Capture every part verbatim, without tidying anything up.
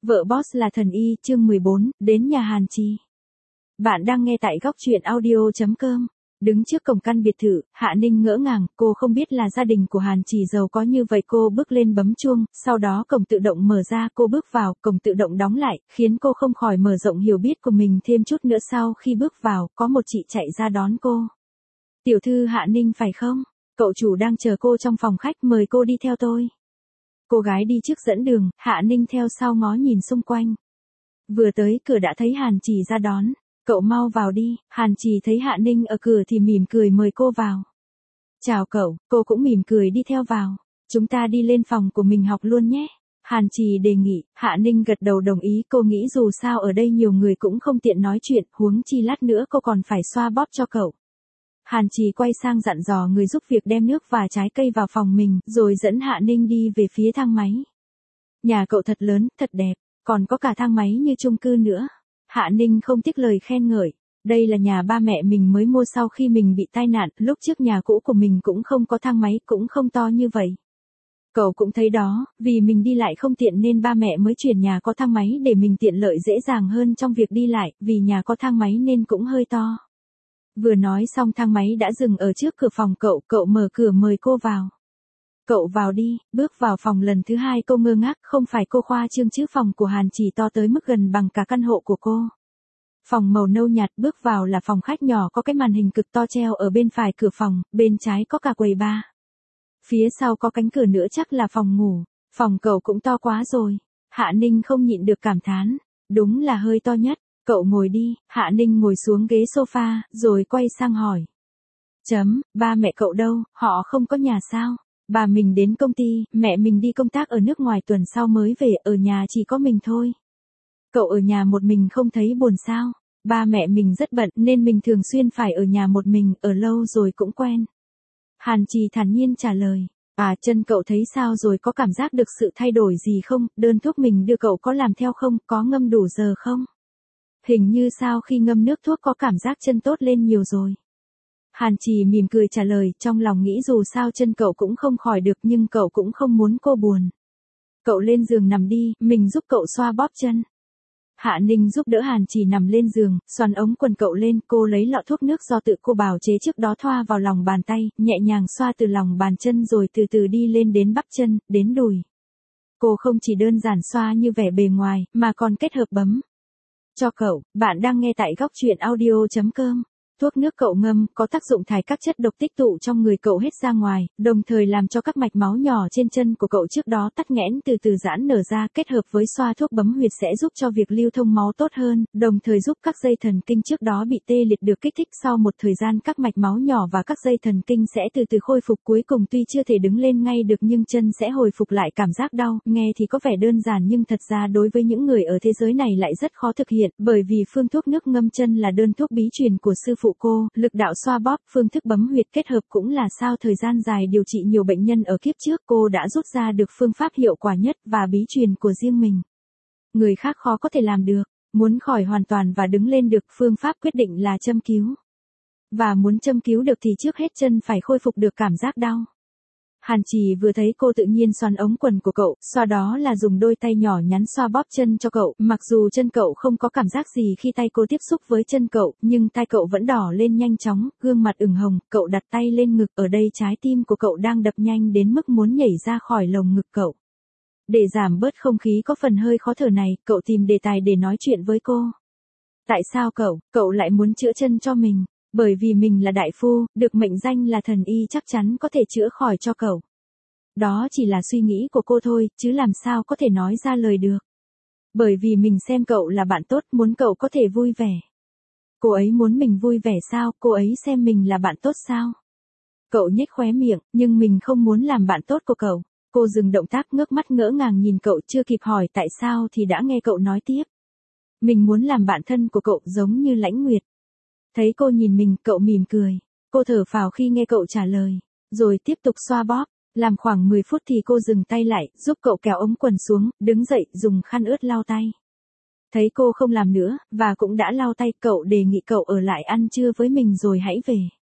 Vợ boss là thần y, chương mười bốn, đến nhà Hàn Trì. Bạn đang nghe tại góc truyện audio.com. Đứng trước cổng căn biệt thự, Hạ Ninh ngỡ ngàng, cô không biết là gia đình của Hàn Trì giàu có như vậy. Cô bước lên bấm chuông, sau đó cổng tự động mở ra, cô bước vào, cổng tự động đóng lại, khiến cô không khỏi mở rộng hiểu biết của mình thêm chút nữa. Sau khi bước vào, có một chị chạy ra đón cô. Tiểu thư Hạ Ninh phải không? Cậu chủ đang chờ cô trong phòng khách, mời cô đi theo tôi. Cô gái đi trước dẫn đường, Hạ Ninh theo sau ngó nhìn xung quanh. Vừa tới cửa đã thấy Hàn Trì ra đón. Cậu mau vào đi. Hàn Trì thấy Hạ Ninh ở cửa thì mỉm cười mời cô vào. Chào cậu, cô cũng mỉm cười đi theo vào. Chúng ta đi lên phòng của mình học luôn nhé. Hàn Trì đề nghị, Hạ Ninh gật đầu đồng ý. Cô nghĩ dù sao ở đây nhiều người cũng không tiện nói chuyện, huống chi lát nữa cô còn phải xoa bóp cho cậu. Hàn Trì quay sang dặn dò người giúp việc đem nước và trái cây vào phòng mình, rồi dẫn Hạ Ninh đi về phía thang máy. Nhà cậu thật lớn, thật đẹp, còn có cả thang máy như chung cư nữa. Hạ Ninh không tiếc lời khen ngợi. Đây là nhà ba mẹ mình mới mua sau khi mình bị tai nạn, lúc trước nhà cũ của mình cũng không có thang máy, cũng không to như vậy. Cậu cũng thấy đó, vì mình đi lại không tiện nên ba mẹ mới chuyển nhà có thang máy để mình tiện lợi dễ dàng hơn trong việc đi lại, vì nhà có thang máy nên cũng hơi to. Vừa nói xong thang máy đã dừng ở trước cửa phòng cậu, cậu mở cửa mời cô vào. Cậu vào đi. Bước vào phòng lần thứ hai cô ngơ ngác, không phải cô khoa trương chứ phòng của Hàn Trì to tới mức gần bằng cả căn hộ của cô. Phòng màu nâu nhạt, bước vào là phòng khách nhỏ có cái màn hình cực to treo ở bên phải cửa phòng, bên trái có cả quầy bar. Phía sau có cánh cửa nữa chắc là phòng ngủ. Phòng cậu cũng to quá rồi. Hạ Ninh không nhịn được cảm thán. Đúng là hơi to nhất. Cậu ngồi đi. Hạ Ninh ngồi xuống ghế sofa, rồi quay sang hỏi. Chấm, ba mẹ cậu đâu, họ không có nhà sao? Bà mình đến công ty, mẹ mình đi công tác ở nước ngoài tuần sau mới về, ở nhà chỉ có mình thôi. Cậu ở nhà một mình không thấy buồn sao? Ba mẹ mình rất bận nên mình thường xuyên phải ở nhà một mình, ở lâu rồi cũng quen. Hàn Trì thản nhiên trả lời. À, chân cậu thấy sao rồi, có cảm giác được sự thay đổi gì không? Đơn thuốc mình đưa cậu có làm theo không? Có ngâm đủ giờ không? Hình như sau khi ngâm nước thuốc có cảm giác chân tốt lên nhiều rồi. Hàn Trì mỉm cười trả lời, trong lòng nghĩ dù sao chân cậu cũng không khỏi được nhưng cậu cũng không muốn cô buồn. Cậu lên giường nằm đi, mình giúp cậu xoa bóp chân. Hạ Ninh giúp đỡ Hàn Trì nằm lên giường, xoắn ống quần cậu lên, cô lấy lọ thuốc nước do tự cô bào chế trước đó thoa vào lòng bàn tay, nhẹ nhàng xoa từ lòng bàn chân rồi từ từ đi lên đến bắp chân, đến đùi. Cô không chỉ đơn giản xoa như vẻ bề ngoài, mà còn kết hợp bấm cho cậu. Bạn đang nghe tại góc truyện audio.com. Thuốc nước cậu ngâm có tác dụng thải các chất độc tích tụ trong người cậu hết ra ngoài, đồng thời làm cho các mạch máu nhỏ trên chân của cậu trước đó tắc nghẽn từ từ giãn nở ra, kết hợp với xoa thuốc bấm huyệt sẽ giúp cho việc lưu thông máu tốt hơn, đồng thời giúp các dây thần kinh trước đó bị tê liệt được kích thích. Sau một thời gian các mạch máu nhỏ và các dây thần kinh sẽ từ từ khôi phục, cuối cùng tuy chưa thể đứng lên ngay được nhưng chân sẽ hồi phục lại cảm giác đau. Nghe thì có vẻ đơn giản nhưng thật ra đối với những người ở thế giới này lại rất khó thực hiện, bởi vì phương thuốc nước ngâm chân là đơn thuốc bí truyền của sư phụ cô, lực đạo xoa bóp, phương thức bấm huyệt kết hợp cũng là sau thời gian dài điều trị nhiều bệnh nhân ở kiếp trước, cô đã rút ra được phương pháp hiệu quả nhất và bí truyền của riêng mình. Người khác khó có thể làm được, muốn khỏi hoàn toàn và đứng lên được, phương pháp quyết định là châm cứu. Và muốn châm cứu được thì trước hết chân phải khôi phục được cảm giác đau. Hàn Trì vừa thấy cô tự nhiên xoắn ống quần của cậu, sau đó là dùng đôi tay nhỏ nhắn xoa bóp chân cho cậu, mặc dù chân cậu không có cảm giác gì khi tay cô tiếp xúc với chân cậu, nhưng tai cậu vẫn đỏ lên nhanh chóng, gương mặt ửng hồng, cậu đặt tay lên ngực, ở đây trái tim của cậu đang đập nhanh đến mức muốn nhảy ra khỏi lồng ngực cậu. Để giảm bớt không khí có phần hơi khó thở này, cậu tìm đề tài để nói chuyện với cô. Tại sao cậu, cậu lại muốn chữa chân cho mình? Bởi vì mình là đại phu, được mệnh danh là thần y, chắc chắn có thể chữa khỏi cho cậu. Đó chỉ là suy nghĩ của cô thôi, chứ làm sao có thể nói ra lời được. Bởi vì mình xem cậu là bạn tốt, muốn cậu có thể vui vẻ. Cô ấy muốn mình vui vẻ sao, cô ấy xem mình là bạn tốt sao? Cậu nhếch khóe miệng, nhưng mình không muốn làm bạn tốt của cậu. Cô dừng động tác, ngước mắt ngỡ ngàng nhìn cậu, chưa kịp hỏi tại sao thì đã nghe cậu nói tiếp. Mình muốn làm bạn thân của cậu giống như Lãnh Nguyệt. Thấy cô nhìn mình, cậu mỉm cười. Cô thở phào khi nghe cậu trả lời, rồi tiếp tục xoa bóp. Làm khoảng mười phút thì cô dừng tay lại, giúp cậu kéo ống quần xuống, đứng dậy, dùng khăn ướt lau tay. Thấy cô không làm nữa, và cũng đã lau tay, cậu đề nghị cậu ở lại ăn trưa với mình rồi hãy về.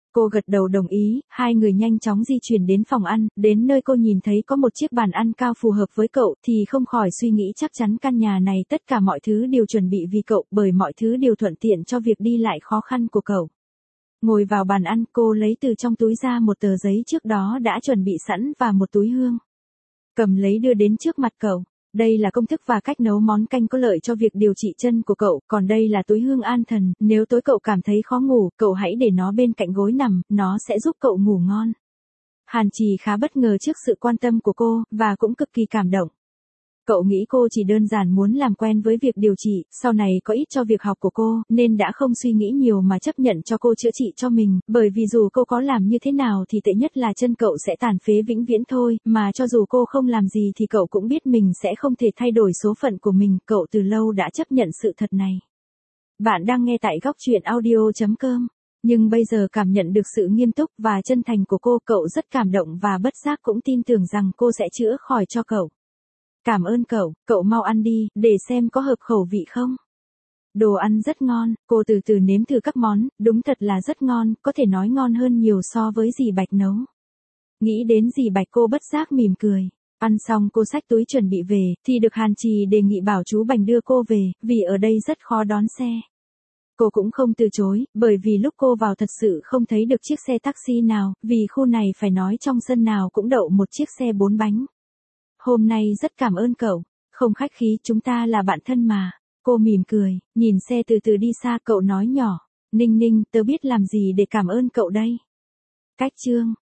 Cô gật đầu đồng ý, hai người nhanh chóng di chuyển đến phòng ăn, đến nơi cô nhìn thấy có một chiếc bàn ăn cao phù hợp với cậu thì không khỏi suy nghĩ chắc chắn căn nhà này tất cả mọi thứ đều chuẩn bị vì cậu bởi mọi thứ đều thuận tiện cho việc đi lại khó khăn của cậu. Ngồi vào bàn ăn cô lấy từ trong túi ra một tờ giấy trước đó đã chuẩn bị sẵn và một túi hương. Cầm lấy đưa đến trước mặt cậu. Đây là công thức và cách nấu món canh có lợi cho việc điều trị chân của cậu, còn đây là túi hương an thần, nếu tối cậu cảm thấy khó ngủ, cậu hãy để nó bên cạnh gối nằm, nó sẽ giúp cậu ngủ ngon. Hàn Trì khá bất ngờ trước sự quan tâm của cô, và cũng cực kỳ cảm động. Cậu nghĩ cô chỉ đơn giản muốn làm quen với việc điều trị, sau này có ích cho việc học của cô, nên đã không suy nghĩ nhiều mà chấp nhận cho cô chữa trị cho mình, bởi vì dù cô có làm như thế nào thì tệ nhất là chân cậu sẽ tàn phế vĩnh viễn thôi, mà cho dù cô không làm gì thì cậu cũng biết mình sẽ không thể thay đổi số phận của mình, cậu từ lâu đã chấp nhận sự thật này. Bạn đang nghe tại góc truyện audio chấm com. Nhưng bây giờ cảm nhận được sự nghiêm túc và chân thành của cô, cậu rất cảm động và bất giác cũng tin tưởng rằng cô sẽ chữa khỏi cho cậu. Cảm ơn cậu, cậu mau ăn đi, để xem có hợp khẩu vị không. Đồ ăn rất ngon, cô từ từ nếm thử các món, đúng thật là rất ngon, có thể nói ngon hơn nhiều so với dì Bạch nấu. Nghĩ đến dì Bạch cô bất giác mỉm cười. Ăn xong cô xách túi chuẩn bị về, thì được Hàn Trì đề nghị bảo chú Bành đưa cô về, vì ở đây rất khó đón xe. Cô cũng không từ chối, bởi vì lúc cô vào thật sự không thấy được chiếc xe taxi nào, vì khu này phải nói trong sân nào cũng đậu một chiếc xe bốn bánh. Hôm nay rất cảm ơn cậu, không khách khí, chúng ta là bạn thân mà. Cô mỉm cười, nhìn xe từ từ đi xa, cậu nói nhỏ, Ninh Ninh, tớ biết làm gì để cảm ơn cậu đây. Cách chương